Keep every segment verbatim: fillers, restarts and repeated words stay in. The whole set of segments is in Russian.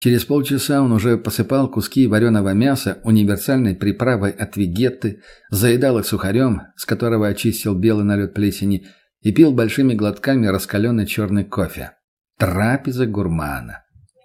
Через полчаса он уже посыпал куски вареного мяса универсальной приправой от Вегетты, заедал их сухарем, с которого очистил белый налет плесени, и пил большими глотками раскаленный черный кофе. Трапеза гурмана.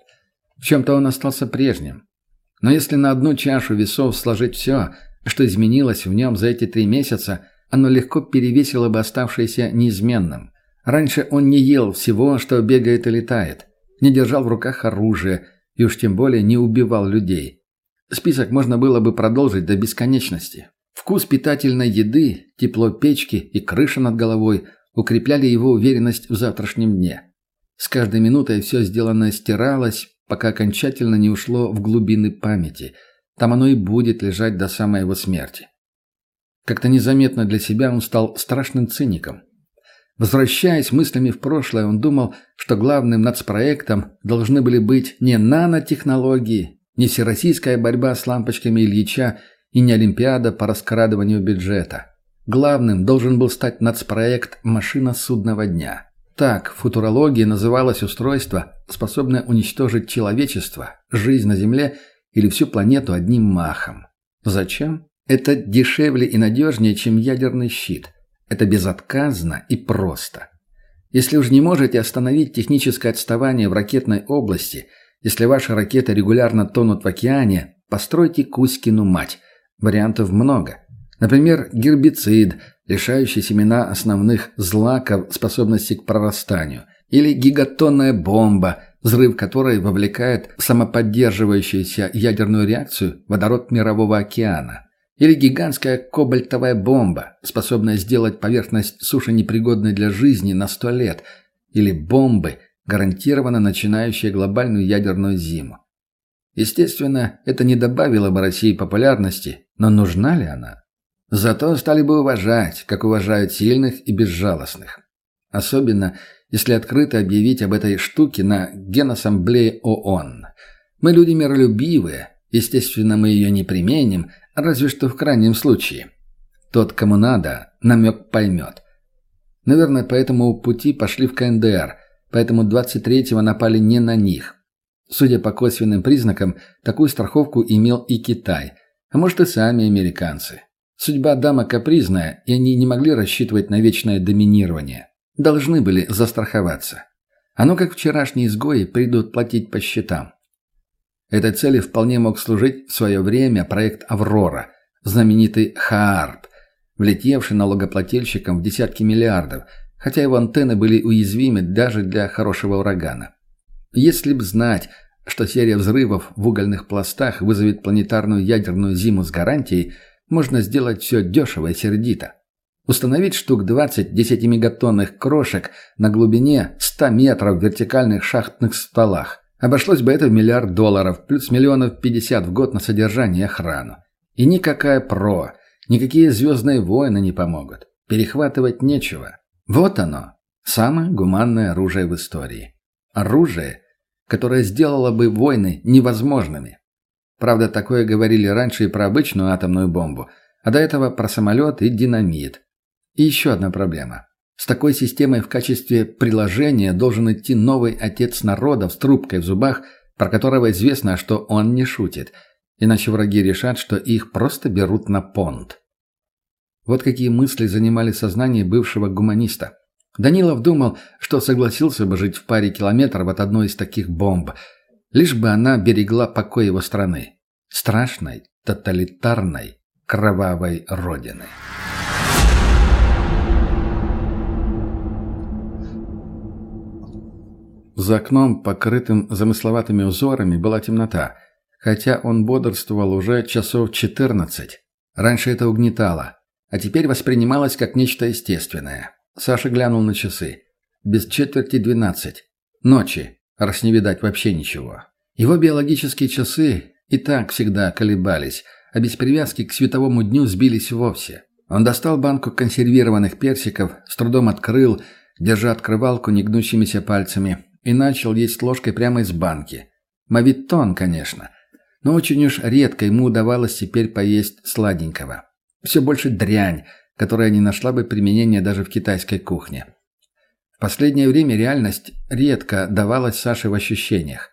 В чем-то он остался прежним. Но если на одну чашу весов сложить все, что изменилось в нем за эти три месяца, оно легко перевесило бы оставшееся неизменным. Раньше он не ел всего, что бегает и летает, не держал в руках оружие и уж тем более не убивал людей. Список можно было бы продолжить до бесконечности. Вкус питательной еды, тепло печки и крыша над головой укрепляли его уверенность в завтрашнем дне. С каждой минутой все сделанное стиралось, пока окончательно не ушло в глубины памяти. Там оно и будет лежать до самой его смерти. Как-то незаметно для себя он стал страшным циником. Возвращаясь мыслями в прошлое, он думал, что главным нацпроектом должны были быть не нанотехнологии, не всероссийская борьба с лампочками Ильича и не олимпиада по раскрадыванию бюджета. Главным должен был стать нацпроект «Машина судного дня». Так в футурологии называлось устройство, способное уничтожить человечество, жизнь на Земле или всю планету одним махом. Зачем? Это дешевле и надежнее, чем ядерный щит. Это безотказно и просто. Если уж не можете остановить техническое отставание в ракетной области, если ваши ракеты регулярно тонут в океане, постройте Кузькину мать. Вариантов много. Например, гербицид, лишающий семена основных злаков способности к прорастанию. Или гигатонная бомба, взрыв которой вовлекает в самоподдерживающуюся ядерную реакцию водород Мирового океана. Или гигантская кобальтовая бомба, способная сделать поверхность суши непригодной для жизни на сто лет. Или бомбы, гарантированно начинающие глобальную ядерную зиму. Естественно, это не добавило бы России популярности, но нужна ли она? Зато стали бы уважать, как уважают сильных и безжалостных. Особенно, если открыто объявить об этой штуке на Генассамблее ООН. Мы люди миролюбивые, естественно, мы ее не применим, разве что в крайнем случае. Тот, кому надо, намек поймет. Наверное, по этому пути пошли в ка эн дэ эр, поэтому двадцать третьего напали не на них. Судя по косвенным признакам, такую страховку имел и Китай, а может и сами американцы. Судьба дама капризная, и они не могли рассчитывать на вечное доминирование. Должны были застраховаться. Оно, как вчерашние изгои, придут платить по счетам. Этой цели вполне мог служить в свое время проект «Аврора», знаменитый ХААРП, влетевший налогоплательщикам в десятки миллиардов, хотя его антенны были уязвимы даже для хорошего урагана. Если б знать, что серия взрывов в угольных пластах вызовет планетарную ядерную зиму с гарантией, можно сделать все дешево и сердито. Установить штук двадцать десятимегатонных крошек на глубине ста метров в вертикальных шахтных столах. Обошлось бы это в миллиард долларов, плюс миллионов пятьдесят в год на содержание и охрану. И никакая ПРО, никакие «Звездные войны» не помогут. Перехватывать нечего. Вот оно, самое гуманное оружие в истории. Оружие, которое сделало бы войны невозможными. Правда, такое говорили раньше и про обычную атомную бомбу, а до этого про самолет и динамит. И еще одна проблема. С такой системой в качестве приложения должен идти новый отец народов с трубкой в зубах, про которого известно, что он не шутит, иначе враги решат, что их просто берут на понт. Вот какие мысли занимали сознание бывшего гуманиста. Данилов думал, что согласился бы жить в паре километров от одной из таких бомб, лишь бы она берегла покой его страны, страшной, тоталитарной, кровавой родины. За окном, покрытым замысловатыми узорами, была темнота, хотя он бодрствовал уже часов четырнадцать. Раньше это угнетало, а теперь воспринималось как нечто естественное. Саша глянул на часы. Без четверти двенадцать. Ночи, раз не видать вообще ничего. Его биологические часы и так всегда колебались, а без привязки к световому дню сбились вовсе. Он достал банку консервированных персиков, с трудом открыл, держа открывалку негнущимися пальцами, и начал есть ложкой прямо из банки. Мавитон, конечно, но очень уж редко ему удавалось теперь поесть сладенького. Все больше дрянь, которая не нашла бы применения даже в китайской кухне. В последнее время реальность редко давалась Саше в ощущениях.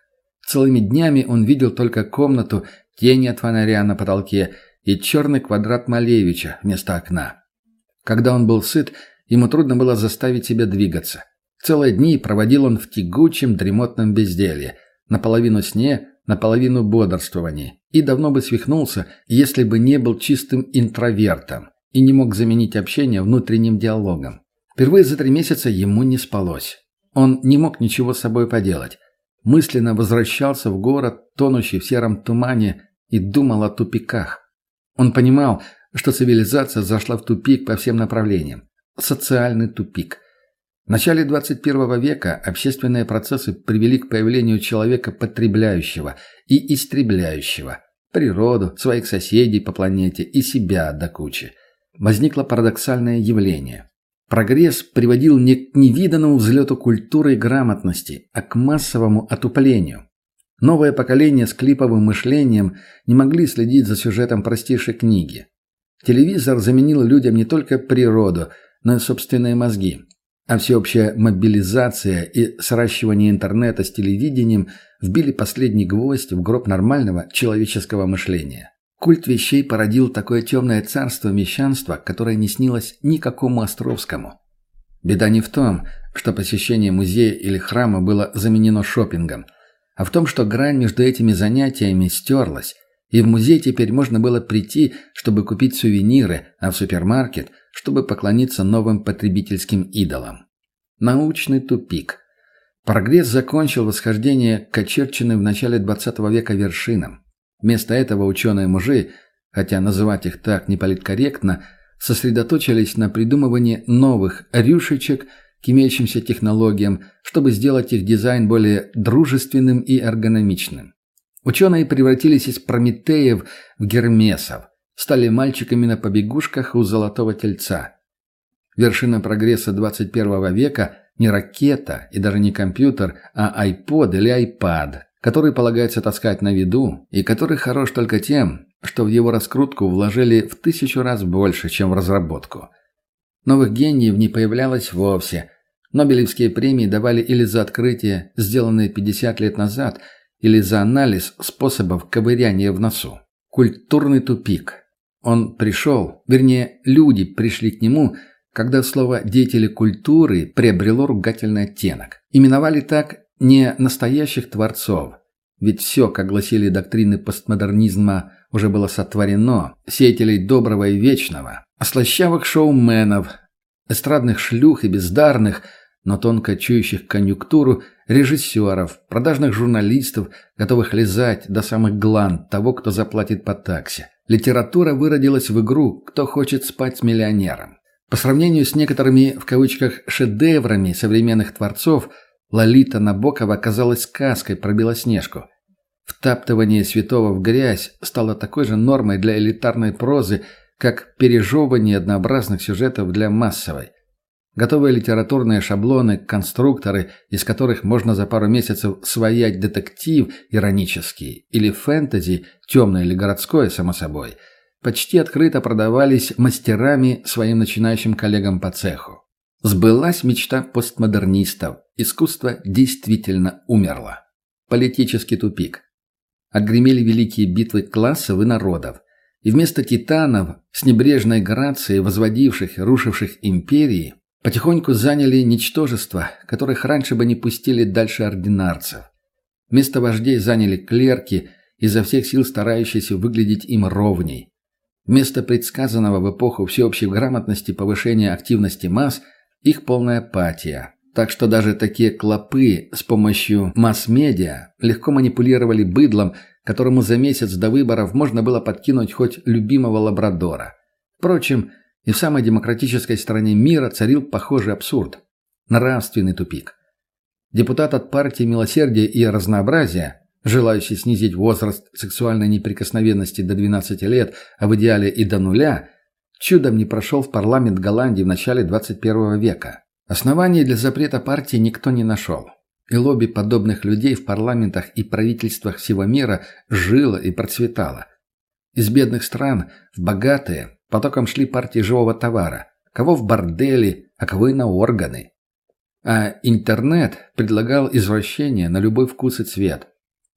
Целыми днями он видел только комнату, тени от фонаря на потолке и черный квадрат Малевича вместо окна. Когда он был сыт, ему трудно было заставить себя двигаться. Целые дни проводил он в тягучем дремотном безделье, наполовину сне, наполовину бодрствовании, и давно бы свихнулся, если бы не был чистым интровертом и не мог заменить общение внутренним диалогом. Впервые за три месяца ему не спалось. Он не мог ничего с собой поделать. Мысленно возвращался в город, тонущий в сером тумане, и думал о тупиках. Он понимал, что цивилизация зашла в тупик по всем направлениям. Социальный тупик. В начале двадцать первого века общественные процессы привели к появлению человека потребляющего и истребляющего природу, своих соседей по планете и себя до кучи. Возникло парадоксальное явление. Прогресс приводил не к невиданному взлету культуры и грамотности, а к массовому отуплению. Новое поколение с клиповым мышлением не могли следить за сюжетом простейшей книги. Телевизор заменил людям не только природу, но и собственные мозги. А всеобщая мобилизация и сращивание интернета с телевидением вбили последний гвоздь в гроб нормального человеческого мышления. Культ вещей породил такое темное царство мещанства, которое не снилось никакому Островскому. Беда не в том, что посещение музея или храма было заменено шопингом, а в том, что грань между этими занятиями стерлась, и в музей теперь можно было прийти, чтобы купить сувениры, а в супермаркет, чтобы поклониться новым потребительским идолам. Научный тупик. Прогресс закончил восхождение к очерченным в начале двадцатого века вершинам. Вместо этого ученые-мужи, хотя называть их так неполиткорректно, сосредоточились на придумывании новых рюшечек к имеющимся технологиям, чтобы сделать их дизайн более дружественным и эргономичным. Ученые превратились из Прометеев в Гермесов, стали мальчиками на побегушках у Золотого Тельца. Вершина прогресса двадцать первого века не ракета и даже не компьютер, а айпод или айпад, который полагается таскать на виду и который хорош только тем, что в его раскрутку вложили в тысячу раз больше, чем в разработку. Новых гениев не появлялось вовсе. Нобелевские премии давали или за открытия, сделанные пятьдесят лет назад, или за анализ способов ковыряния в носу. Культурный тупик. Он пришел, вернее, люди пришли к нему, когда слово «деятели культуры» приобрело ругательный оттенок. Именовали так не настоящих творцов, ведь все, как гласили доктрины постмодернизма, уже было сотворено, сеятелей доброго и вечного, а слащавых шоуменов, эстрадных шлюх и бездарных, но тонко чующих конъюнктуру, режиссеров, продажных журналистов, готовых лизать до самых гланд того, кто заплатит по таксе. Литература выродилась в игру «Кто хочет спать с миллионером». По сравнению с некоторыми, в кавычках, шедеврами современных творцов, Лолита Набокова оказалась сказкой про Белоснежку. Втаптывание святого в грязь стало такой же нормой для элитарной прозы, как пережевывание однообразных сюжетов для массовой. Готовые литературные шаблоны, конструкторы, из которых можно за пару месяцев своять детектив иронический или фэнтези, темное или городское, само собой, почти открыто продавались мастерами своим начинающим коллегам по цеху. Сбылась мечта постмодернистов. Искусство действительно умерло. Политический тупик. Отгремели великие битвы классов и народов. И вместо титанов, с небрежной грацией возводивших и рушивших империи, потихоньку заняли ничтожества, которых раньше бы не пустили дальше ординарцев. Место вождей заняли клерки, изо всех сил старающиеся выглядеть им ровней. Вместо предсказанного в эпоху всеобщей грамотности повышения активности масс – их полная апатия. Так что даже такие клопы с помощью масс-медиа легко манипулировали быдлом, которому за месяц до выборов можно было подкинуть хоть любимого лабрадора. Впрочем, и в самой демократической стране мира царил похожий абсурд. Нравственный тупик. Депутат от партии «Милосердия и разнообразия», желающий снизить возраст сексуальной неприкосновенности до двенадцати лет, а в идеале и до нуля, чудом не прошел в парламент Голландии в начале двадцать первого века. Оснований для запрета партии никто не нашел. И лобби подобных людей в парламентах и правительствах всего мира жило и процветало. Из бедных стран в богатые потоком шли партии живого товара, кого в бордели, а кого и на органы. А интернет предлагал извращения на любой вкус и цвет.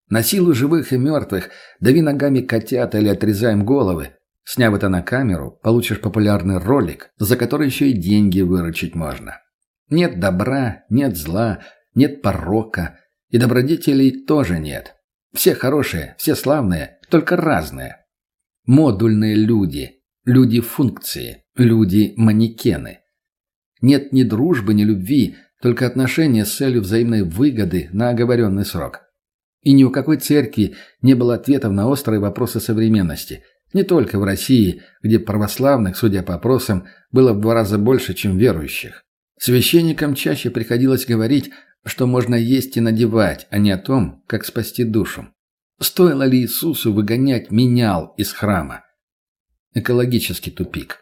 На силу живых и мертвых дави ногами котят или отрезаем головы. Сняв это на камеру, получишь популярный ролик, за который еще и деньги выручить можно. Нет добра, нет зла, нет порока, и добродетелей тоже нет. Все хорошие, все славные, только разные. Модульные люди, люди-функции, люди-манекены. Нет ни дружбы, ни любви, только отношения с целью взаимной выгоды на оговоренный срок. И ни у какой церкви не было ответов на острые вопросы современности. Не только в России, где православных, судя по опросам, было в два раза больше, чем верующих. Священникам чаще приходилось говорить, что можно есть и надевать, а не о том, как спасти душу. Стоило ли Иисусу выгонять менял из храма? Экологический тупик.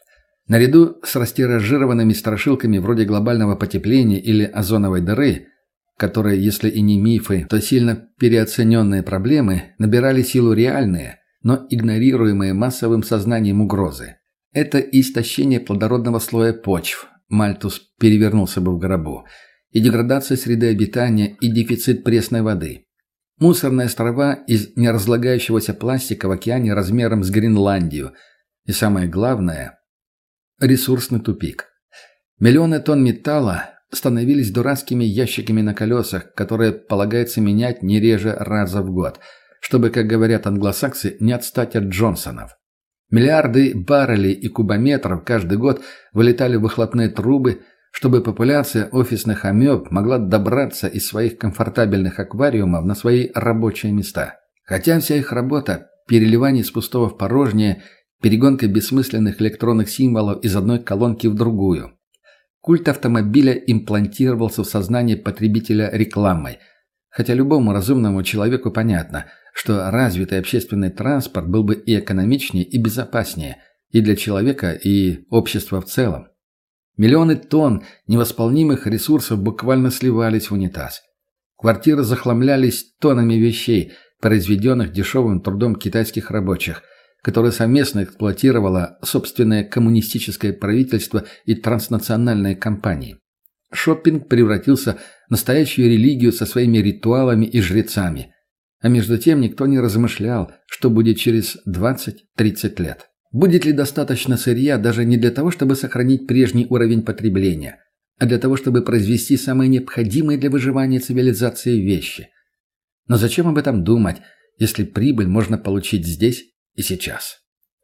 Наряду с растиражированными страшилками вроде глобального потепления или озоновой дыры, которые, если и не мифы, то сильно переоцененные проблемы, набирали силу реальные, но игнорируемые массовым сознанием угрозы. Это истощение плодородного слоя почв, Мальтус перевернулся бы в гробу, и деградация среды обитания, и дефицит пресной воды. Мусорные острова из неразлагающегося пластика в океане размером с Гренландию. И самое главное – ресурсный тупик. Миллионы тонн металла становились дурацкими ящиками на колесах, которые полагается менять не реже раза в год, чтобы, как говорят англосаксы, не отстать от Джонсонов. Миллиарды баррелей и кубометров каждый год вылетали в выхлопные трубы, чтобы популяция офисных амеб могла добраться из своих комфортабельных аквариумов на свои рабочие места. Хотя вся их работа – переливание из пустого в порожнее, перегонка бессмысленных электронных символов из одной колонки в другую. Культ автомобиля имплантировался в сознание потребителя рекламой, хотя любому разумному человеку понятно, что развитый общественный транспорт был бы и экономичнее, и безопаснее, и для человека, и общества в целом. Миллионы тонн невосполнимых ресурсов буквально сливались в унитаз. Квартиры захламлялись тоннами вещей, произведенных дешевым трудом китайских рабочих, которые совместно эксплуатировало собственное коммунистическое правительство и транснациональные компании. Шоппинг превратился в настоящую религию со своими ритуалами и жрецами. А между тем никто не размышлял, что будет через двадцать-тридцать лет. Будет ли достаточно сырья даже не для того, чтобы сохранить прежний уровень потребления, а для того, чтобы произвести самые необходимые для выживания цивилизации вещи. Но зачем об этом думать, если прибыль можно получить здесь и сейчас?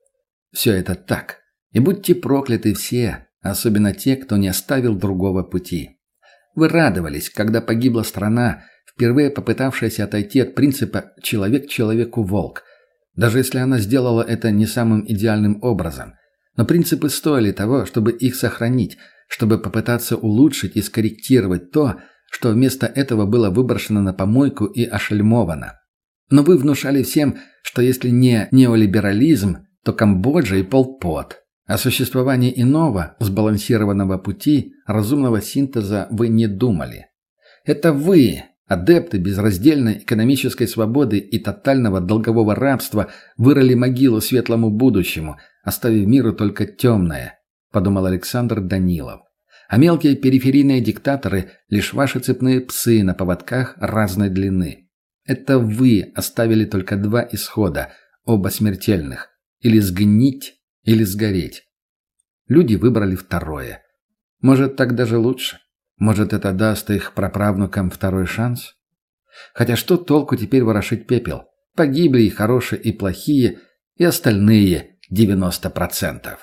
Все это так. И будьте прокляты все, особенно те, кто не оставил другого пути. Вы радовались, когда погибла страна, впервые попытавшаяся отойти от принципа «человек человеку волк», даже если она сделала это не самым идеальным образом. Но принципы стоили того, чтобы их сохранить, чтобы попытаться улучшить и скорректировать то, что вместо этого было выброшено на помойку и ошельмовано. Но вы внушали всем, что если не неолиберализм, то Камбоджа и Пол Пот. О существовании иного, сбалансированного пути, разумного синтеза вы не думали. Это вы, адепты безраздельной экономической свободы и тотального долгового рабства, вырыли могилу светлому будущему, оставив миру только темное, подумал Александр Данилов. А мелкие периферийные диктаторы – лишь ваши цепные псы на поводках разной длины. Это вы оставили только два исхода, оба смертельных – или сгнить, или сгореть. Люди выбрали второе. Может, так даже лучше? Может, это даст их праправнукам второй шанс? Хотя что толку теперь ворошить пепел? Погибли и хорошие, и плохие, и остальные девяносто процентов.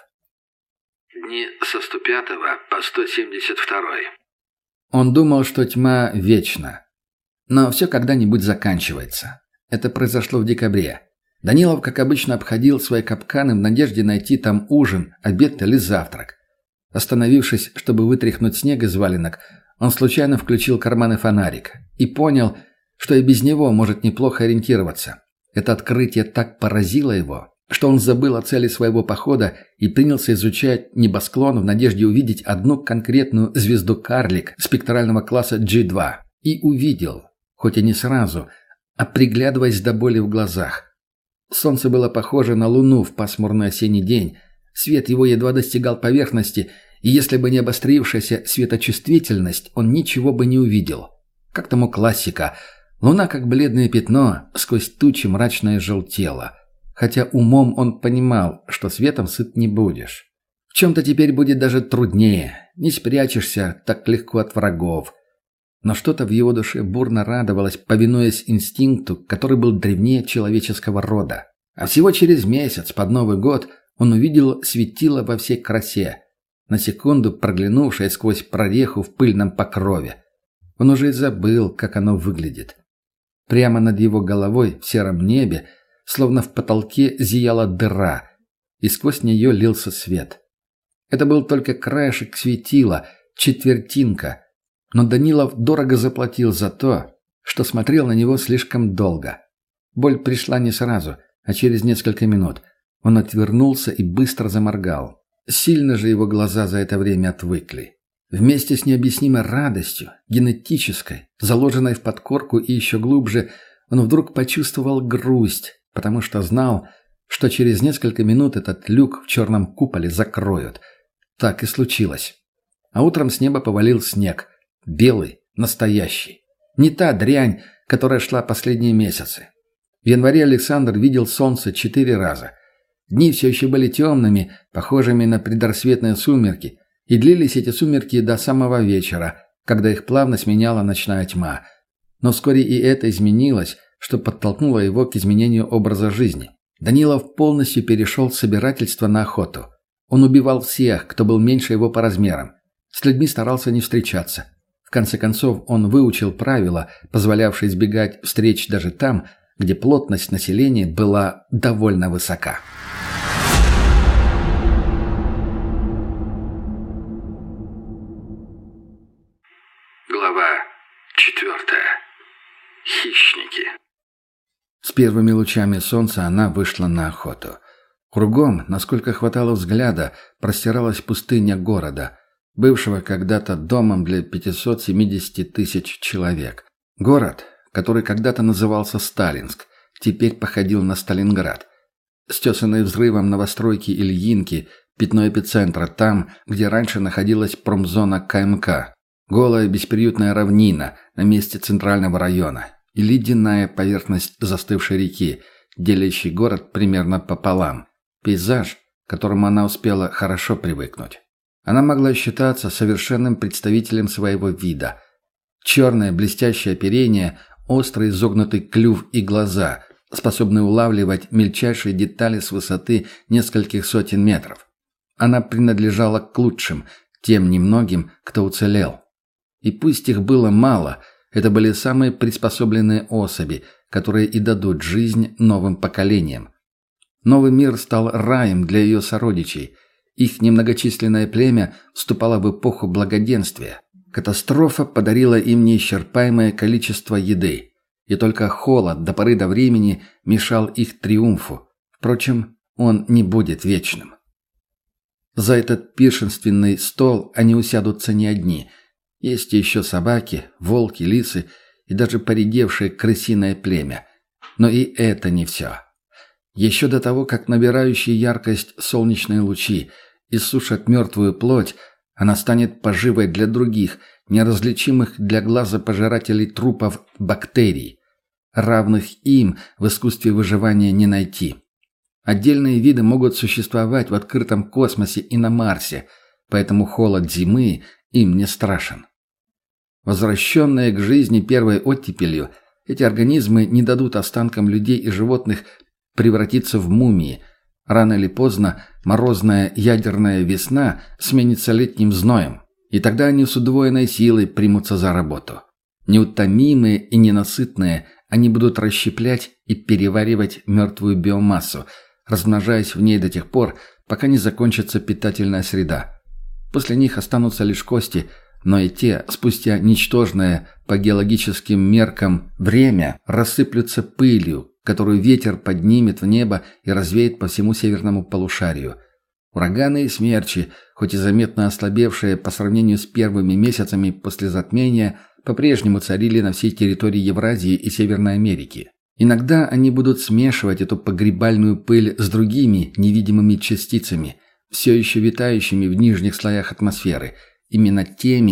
Дни со сто пятого по сто семьдесят второй. Он думал, что тьма вечна. Но все когда-нибудь заканчивается. Это произошло в декабре. Данилов, как обычно, обходил свои капканы в надежде найти там ужин, обед или завтрак. Остановившись, чтобы вытряхнуть снег из валенок, он случайно включил карманный фонарик и понял, что и без него может неплохо ориентироваться. Это открытие так поразило его, что он забыл о цели своего похода и принялся изучать небосклон в надежде увидеть одну конкретную звезду-карлик спектрального класса джи два. И увидел, хоть и не сразу, а приглядываясь до боли в глазах. Солнце было похоже на луну в пасмурный осенний день. Свет его едва достигал поверхности, и если бы не обострившаяся светочувствительность, он ничего бы не увидел. Как тому классика: Луна, как бледное пятно, сквозь тучи мрачно желтела, хотя умом он понимал, что светом сыт не будешь. В чем-то теперь будет даже труднее, не спрячешься так легко от врагов. Но что-то в его душе бурно радовалось, повинуясь инстинкту, который был древнее человеческого рода. А всего через месяц, под Новый год, он увидел светило во всей красе, на секунду проглянувшее сквозь прореху в пыльном покрове. Он уже и забыл, как оно выглядит. Прямо над его головой, в сером небе, словно в потолке зияла дыра, и сквозь нее лился свет. Это был только краешек светила, четвертинка, но Данилов дорого заплатил за то, что смотрел на него слишком долго. Боль пришла не сразу, а через несколько минут. Он отвернулся и быстро заморгал. Сильно же его глаза за это время отвыкли. Вместе с необъяснимой радостью, генетической, заложенной в подкорку и еще глубже, он вдруг почувствовал грусть, потому что знал, что через несколько минут этот люк в черном куполе закроют. Так и случилось. А утром с неба повалил снег. Белый, настоящий. Не та дрянь, которая шла последние месяцы. В январе Александр видел солнце четыре раза. Дни все еще были темными, похожими на предрассветные сумерки, и длились эти сумерки до самого вечера, когда их плавно сменяла ночная тьма. Но вскоре и это изменилось, что подтолкнуло его к изменению образа жизни. Данилов полностью перешел с собирательства на охоту. Он убивал всех, кто был меньше его по размерам. С людьми старался не встречаться. В конце концов, он выучил правила, позволявшие избегать встреч даже там, где плотность населения была довольно высока. Глава четвертая. Хищники. С первыми лучами солнца она вышла на охоту. Кругом, насколько хватало взгляда, простиралась пустыня города, бывшего когда-то домом для пятисот семидесяти тысяч человек. Город, который когда-то назывался Сталинск, теперь походил на Сталинград. Стесанные взрывом новостройки Ильинки, пятно эпицентра там, где раньше находилась промзона ка эм ка. Голая бесприютная равнина на месте центрального района и ледяная поверхность застывшей реки, делящей город примерно пополам. Пейзаж, к которому она успела хорошо привыкнуть. Она могла считаться совершенным представителем своего вида. Черное блестящее оперение, острый изогнутый клюв и глаза, способные улавливать мельчайшие детали с высоты нескольких сотен метров. Она принадлежала к лучшим, тем немногим, кто уцелел. И пусть их было мало, это были самые приспособленные особи, которые и дадут жизнь новым поколениям. Новый мир стал раем для ее сородичей. Их немногочисленное племя вступало в эпоху благоденствия. Катастрофа подарила им неисчерпаемое количество еды, и только холод до поры до времени мешал их триумфу. Впрочем, он не будет вечным. За этот пиршественный стол они усядутся не одни. Есть еще собаки, волки, лисы и даже поредевшее крысиное племя. Но и это не все. Еще до того, как набирающие яркость солнечные лучи иссушат мертвую плоть, она станет поживой для других, неразличимых для глаза пожирателей трупов бактерий. Равных им в искусстве выживания не найти. Отдельные виды могут существовать в открытом космосе и на Марсе, поэтому холод зимы им не страшен. Возвращенные к жизни первой оттепелью, эти организмы не дадут останкам людей и животных превратиться в мумии. Рано или поздно морозная ядерная весна сменится летним зноем, и тогда они с удвоенной силой примутся за работу. Неутомимые и ненасытные, они будут расщеплять и переваривать мертвую биомассу, размножаясь в ней до тех пор, пока не закончится питательная среда. После них останутся лишь кости, но и те, спустя ничтожное по геологическим меркам время, рассыплются пылью, которую ветер поднимет в небо и развеет по всему северному полушарию. Ураганы и смерчи, хоть и заметно ослабевшие по сравнению с первыми месяцами после затмения, по-прежнему царили на всей территории Евразии и Северной Америки. Иногда они будут смешивать эту погребальную пыль с другими невидимыми частицами, все еще витающими в нижних слоях атмосферы, именно теми,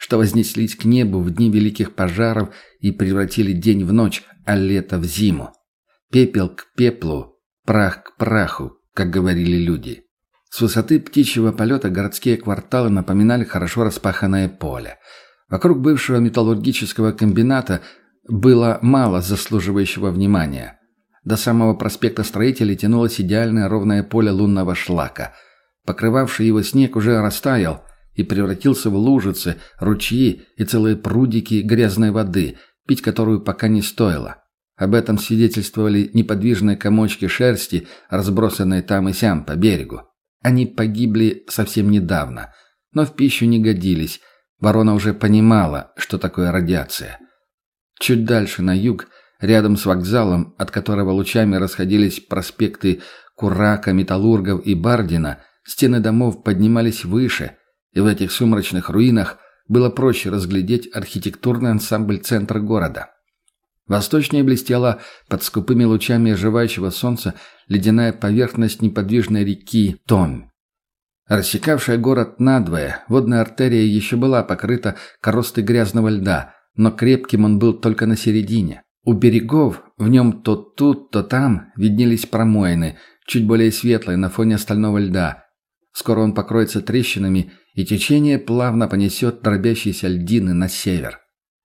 что вознеслись к небу в дни великих пожаров и превратили день в ночь, а лето в зиму. Пепел к пеплу, прах к праху, как говорили люди. С высоты птичьего полета городские кварталы напоминали хорошо распаханное поле. Вокруг бывшего металлургического комбината было мало заслуживающего внимания. До самого проспекта Строителей тянулось идеальное ровное поле лунного шлака. Покрывавший его снег уже растаял и превратился в лужицы, ручьи и целые прудики грязной воды, пить которую пока не стоило. Об этом свидетельствовали неподвижные комочки шерсти, разбросанные там и сям по берегу. Они погибли совсем недавно, но в пищу не годились. Ворона уже понимала, что такое радиация. Чуть дальше, на юг, рядом с вокзалом, от которого лучами расходились проспекты Курака, Металлургов и Бардина, стены домов поднимались выше, и в этих сумрачных руинах было проще разглядеть архитектурный ансамбль центра города. Восточнее блестела под скупыми лучами оживающего солнца ледяная поверхность неподвижной реки Томь. Рассекавшая город надвое, водная артерия еще была покрыта коростой грязного льда, но крепким он был только на середине. У берегов в нем то тут, то там виднелись промоины, чуть более светлые на фоне остального льда. Скоро он покроется трещинами, и течение плавно понесет дробящиеся льдины на север.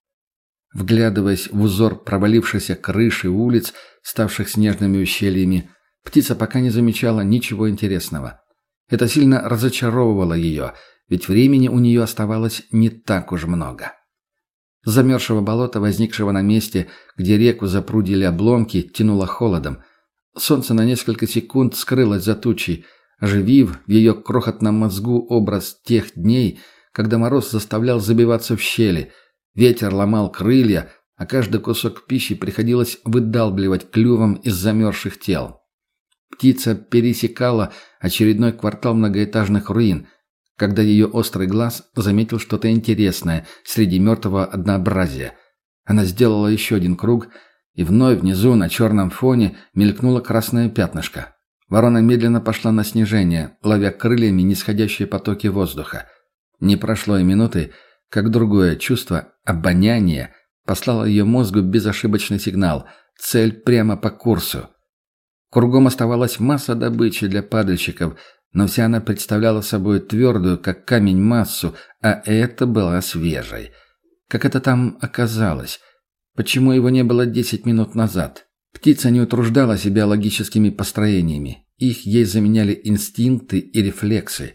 Вглядываясь в узор провалившейся крыши улиц, ставших снежными ущельями, птица пока не замечала ничего интересного. Это сильно разочаровывало ее, ведь времени у нее оставалось не так уж много. С замерзшего болота, возникшего на месте, где реку запрудили обломки, тянуло холодом. Солнце на несколько секунд скрылось за тучей, оживив в ее крохотном мозгу образ тех дней, когда мороз заставлял забиваться в щели. Ветер ломал крылья, а каждый кусок пищи приходилось выдалбливать клювом из замерзших тел. Птица пересекала очередной квартал многоэтажных руин, когда ее острый глаз заметил что-то интересное среди мертвого однообразия. Она сделала еще один круг, и вновь внизу на черном фоне мелькнуло красное пятнышко. Ворона медленно пошла на снижение, ловя крыльями нисходящие потоки воздуха. Не прошло и минуты, как другое чувство, обоняние, послало ее мозгу безошибочный сигнал – цель прямо по курсу. Кругом оставалась масса добычи для падальщиков, но вся она представляла собой твердую, как камень, массу, а это была свежей. Как это там оказалось? Почему его не было десять минут назад? Птица не утруждала себя логическими построениями. Их ей заменяли инстинкты и рефлексы.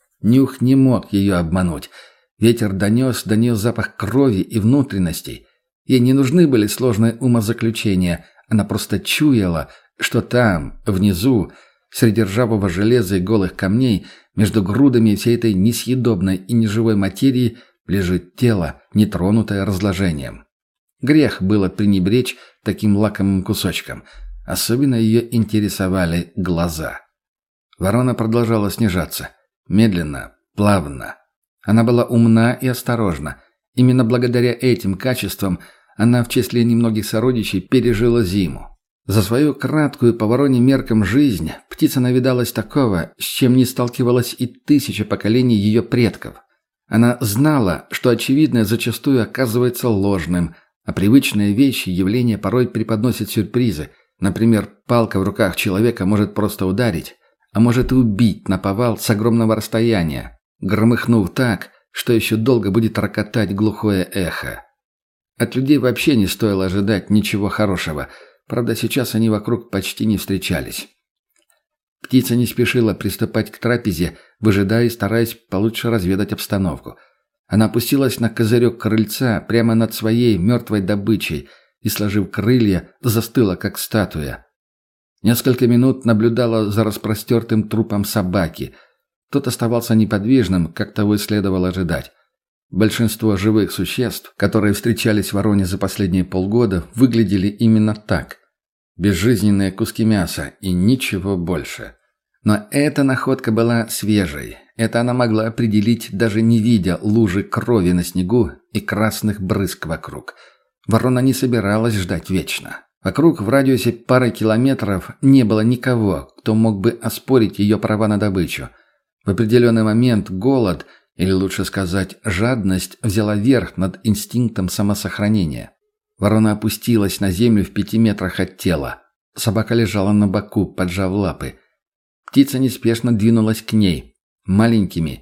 Нюх не мог ее обмануть. Ветер донес до нее запах крови и внутренностей. Ей не нужны были сложные умозаключения. Она просто чуяла, что там, внизу, среди ржавого железа и голых камней, между грудами всей этой несъедобной и неживой материи лежит тело, нетронутое разложением. Грех было пренебречь таким лакомым кусочком. Особенно ее интересовали глаза. Ворона продолжала снижаться. Медленно, плавно. Она была умна и осторожна. Именно благодаря этим качествам она в числе немногих сородичей пережила зиму. За свою краткую по вороне меркам жизнь птица навидалась такого, с чем не сталкивалась и тысяча поколений ее предков. Она знала, что очевидное зачастую оказывается ложным, а привычные вещи, явления порой преподносят сюрпризы. Например, палка в руках человека может просто ударить, а может и убить наповал с огромного расстояния, громыхнув так, что еще долго будет рокотать глухое эхо. От людей вообще не стоило ожидать ничего хорошего, правда, сейчас они вокруг почти не встречались. Птица не спешила приступать к трапезе, выжидая и стараясь получше разведать обстановку. Она опустилась на козырек крыльца прямо над своей мертвой добычей и, сложив крылья, застыла, как статуя. Несколько минут наблюдала за распростертым трупом собаки. Тот оставался неподвижным, как того и следовало ожидать. Большинство живых существ, которые встречались в Вороне за последние полгода, выглядели именно так. Безжизненные куски мяса и ничего больше. Но эта находка была свежей. Это она могла определить, даже не видя лужи крови на снегу и красных брызг вокруг. Ворона не собиралась ждать вечно. Вокруг в радиусе пары километров не было никого, кто мог бы оспорить ее права на добычу. В определенный момент голод Или лучше сказать, жадность взяла верх над инстинктом самосохранения. Ворона опустилась на землю в пяти метрах от тела. Собака лежала на боку, поджав лапы. Птица неспешно двинулась к ней, маленькими,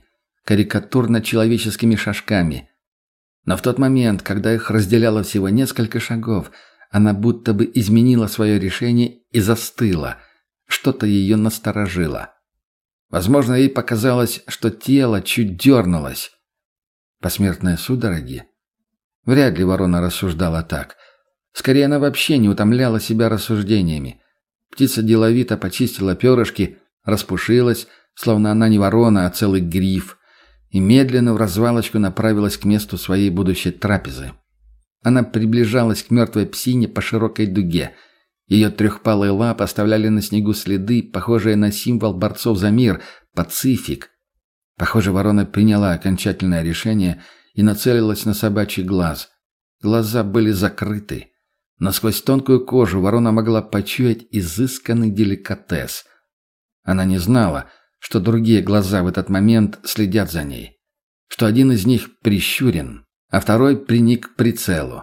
карикатурно-человеческими шажками. Но в тот момент, когда их разделяло всего несколько шагов, она будто бы изменила свое решение и застыла. Что-то ее насторожило. Возможно, ей показалось, что тело чуть дернулось. Посмертные судороги? Вряд ли ворона рассуждала так. Скорее, она вообще не утомляла себя рассуждениями. Птица деловито почистила перышки, распушилась, словно она не ворона, а целый гриф, и медленно в развалочку направилась к месту своей будущей трапезы. Она приближалась к мертвой псине по широкой дуге. Ее трехпалые лапы оставляли на снегу следы, похожие на символ борцов за мир – Пацифик. Похоже, ворона приняла окончательное решение и нацелилась на собачий глаз. Глаза были закрыты, но сквозь тонкую кожу ворона могла почуять изысканный деликатес. Она не знала, что другие глаза в этот момент следят за ней, что один из них прищурен, а второй приник к прицелу.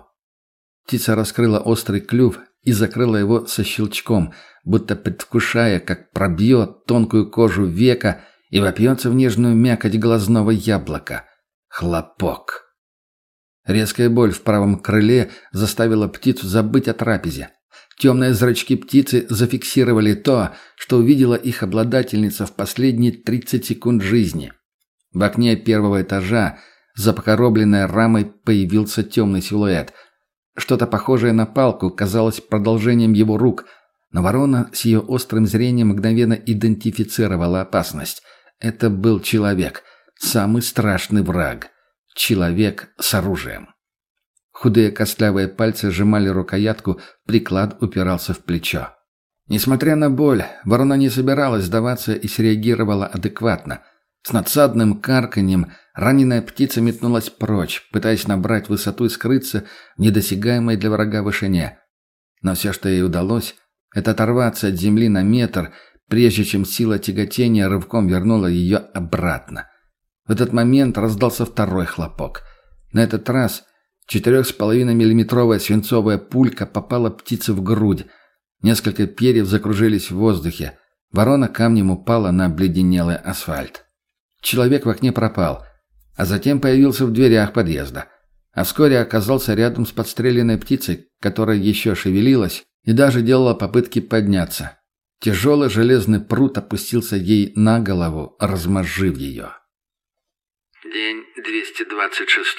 Птица раскрыла острый клюв и закрыла его со щелчком, будто предвкушая, как пробьет тонкую кожу века и вопьется в нежную мякоть глазного яблока. Хлопок. Резкая боль в правом крыле заставила птицу забыть о трапезе. Темные зрачки птицы зафиксировали то, что увидела их обладательница в последние тридцать секунд жизни. В окне первого этажа, за покоробленной рамой, появился темный силуэт. Что-то похожее на палку казалось продолжением его рук, но ворона с ее острым зрением мгновенно идентифицировала опасность. Это был человек, самый страшный враг. Человек с оружием. Худые костлявые пальцы сжимали рукоятку, приклад упирался в плечо. Несмотря на боль, ворона не собиралась сдаваться и среагировала адекватно. С надсадным карканьем раненая птица метнулась прочь, пытаясь набрать высоту и скрыться в недосягаемой для врага вышине. Но все, что ей удалось, это оторваться от земли на метр, прежде чем сила тяготения рывком вернула ее обратно. В этот момент раздался второй хлопок. На этот раз четырех с половиной миллиметровая свинцовая пулька попала птице в грудь. Несколько перьев закружились в воздухе. Ворона камнем упала на обледенелый асфальт. Человек в окне пропал, а затем появился в дверях подъезда. А вскоре оказался рядом с подстреленной птицей, которая еще шевелилась и даже делала попытки подняться. Тяжелый железный прут опустился ей на голову, размозжив ее. День двести двадцать шесть.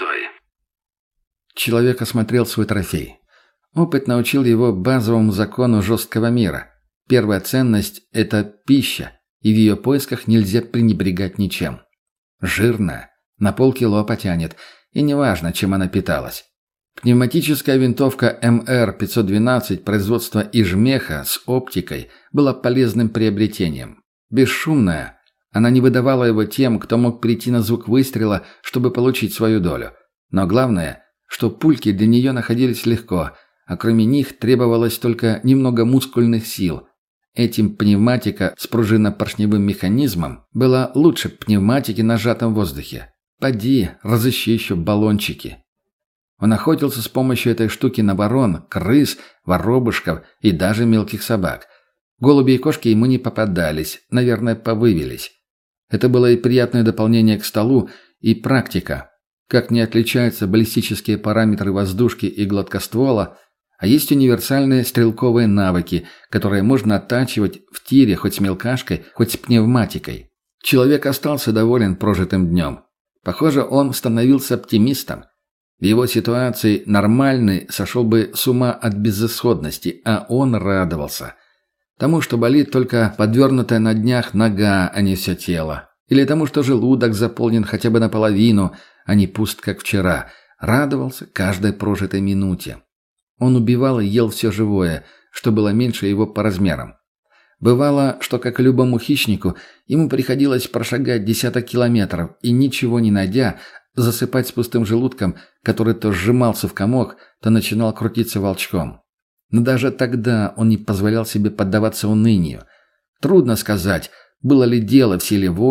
Человек осмотрел свой трофей. Опыт научил его базовому закону жесткого мира. Первая ценность – это пища, и в ее поисках нельзя пренебрегать ничем. Жирная, на полкило потянет, и неважно, чем она питалась. Пневматическая винтовка эм эр пятьсот двенадцать производства Ижмеха с оптикой была полезным приобретением. Бесшумная, она не выдавала его тем, кто мог прийти на звук выстрела, чтобы получить свою долю. Но главное, что пульки для нее находились легко, а кроме них требовалось только немного мускульных сил. Этим пневматика с пружинно-поршневым механизмом была лучше пневматики на сжатом воздухе. Поди, разыщи еще баллончики. Он охотился с помощью этой штуки на ворон, крыс, воробушков и даже мелких собак. Голуби и кошки ему не попадались, наверное, повывелись. Это было и приятное дополнение к столу, и практика. Как не отличаются баллистические параметры воздушки и гладкоствола, а есть универсальные стрелковые навыки, которые можно оттачивать в тире хоть с мелкашкой, хоть с пневматикой. Человек остался доволен прожитым днем. Похоже, он становился оптимистом. В его ситуации нормальный сошел бы с ума от безысходности, а он радовался. Тому, что болит только подвернутая на днях нога, а не все тело. Или тому, что желудок заполнен хотя бы наполовину, а не пуст, как вчера. Радовался каждой прожитой минуте. Он убивал и ел все живое, что было меньше его по размерам. Бывало, что, как и любому хищнику, ему приходилось прошагать десяток километров и, ничего не найдя, засыпать с пустым желудком, который то сжимался в комок, то начинал крутиться волчком. Но даже тогда он не позволял себе поддаваться унынию. Трудно сказать, было ли дело в силе воли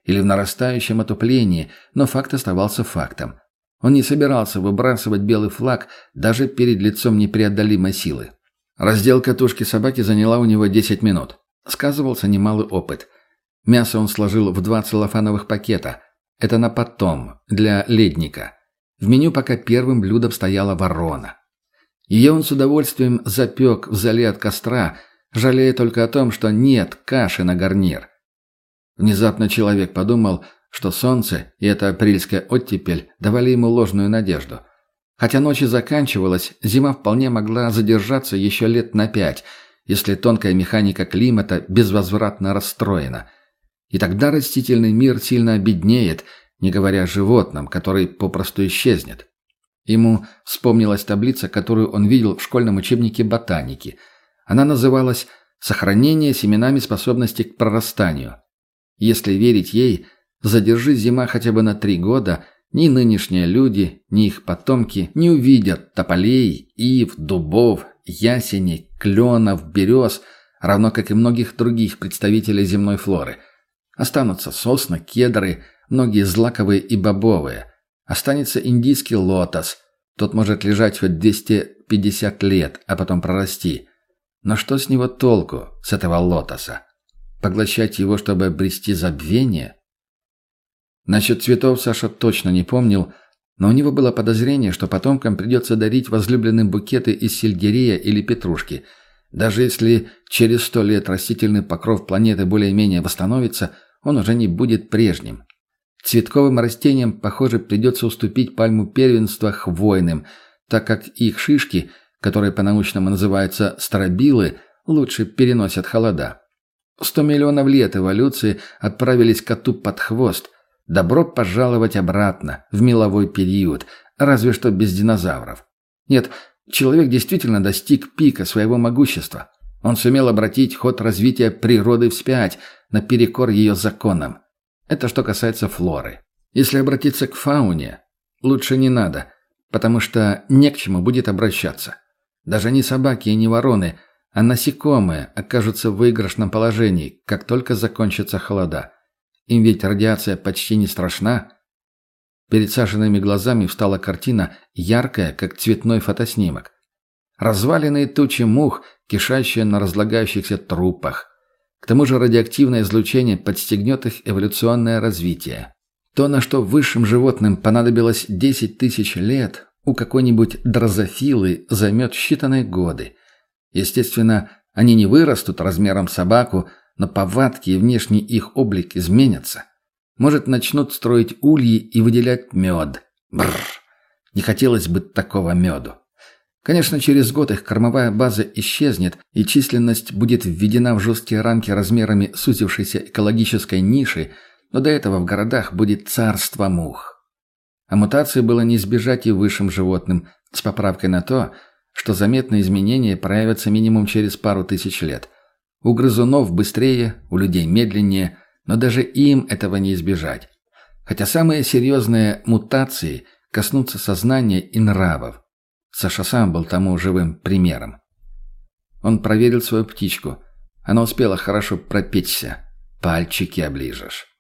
или в нарастающем отуплении, но факт оставался фактом. Он не собирался выбрасывать белый флаг даже перед лицом непреодолимой силы. Разделка тушки собаки заняла у него десять минут. Сказывался немалый опыт. Мясо он сложил в два целлофановых пакета. Это на потом, для ледника. В меню пока первым блюдом стояла ворона. Ее он с удовольствием запек вдали от костра, жалея только о том, что нет каши на гарнир. Внезапно человек подумал, что солнце и эта апрельская оттепель давали ему ложную надежду. Хотя ночь и заканчивалась, зима вполне могла задержаться еще лет на пять, если тонкая механика климата безвозвратно расстроена. И тогда растительный мир сильно обеднеет, не говоря о животном, который попросту исчезнет. Ему вспомнилась таблица, которую он видел в школьном учебнике ботаники. Она называлась «Сохранение семенами способности к прорастанию». Если верить ей, задержи зима хотя бы на три года, ни нынешние люди, ни их потомки не увидят тополей, ив, дубов, ясеней, кленов, берез, равно как и многих других представителей земной флоры. Останутся сосны, кедры, многие злаковые и бобовые. Останется индийский лотос. Тот может лежать хоть двести пятьдесят лет, а потом прорасти. Но что с него толку, с этого лотоса? Поглощать его, чтобы обрести забвение? Насчет цветов Саша точно не помнил, но у него было подозрение, что потомкам придется дарить возлюбленным букеты из сельдерея или петрушки. Даже если через сто лет растительный покров планеты более-менее восстановится, он уже не будет прежним. Цветковым растениям, похоже, придется уступить пальму первенства хвойным, так как их шишки, которые по-научному называются стробилы, лучше переносят холода. Сто миллионов лет эволюции отправились коту под хвост. Добро пожаловать обратно, в меловой период, разве что без динозавров. Нет, человек действительно достиг пика своего могущества. Он сумел обратить ход развития природы вспять, наперекор ее законам. Это что касается флоры. Если обратиться к фауне, лучше не надо, потому что не к чему будет обращаться. Даже не собаки и не вороны, а насекомые окажутся в выигрышном положении, как только закончатся холода. Им ведь радиация почти не страшна. Перед Сашиными глазами встала картина, яркая, как цветной фотоснимок. Разваленные тучи мух, кишащие на разлагающихся трупах. К тому же радиоактивное излучение подстегнет их эволюционное развитие. То, на что высшим животным понадобилось десять тысяч лет, у какой-нибудь дрозофилы займет считанные годы. Естественно, они не вырастут размером собаку, но повадки и внешний их облик изменятся. Может, начнут строить ульи и выделять мед. Бррр, не хотелось бы такого меду. Конечно, через год их кормовая база исчезнет, и численность будет введена в жесткие рамки размерами сузившейся экологической ниши, но до этого в городах будет царство мух. А мутации было не избежать и высшим животным, с поправкой на то, что заметные изменения проявятся минимум через пару тысяч лет. У грызунов быстрее, у людей медленнее, но даже им этого не избежать. Хотя самые серьезные мутации коснутся сознания и нравов. Саша сам был тому живым примером. Он проверил свою птичку. Она успела хорошо пропечься. Пальчики оближешь.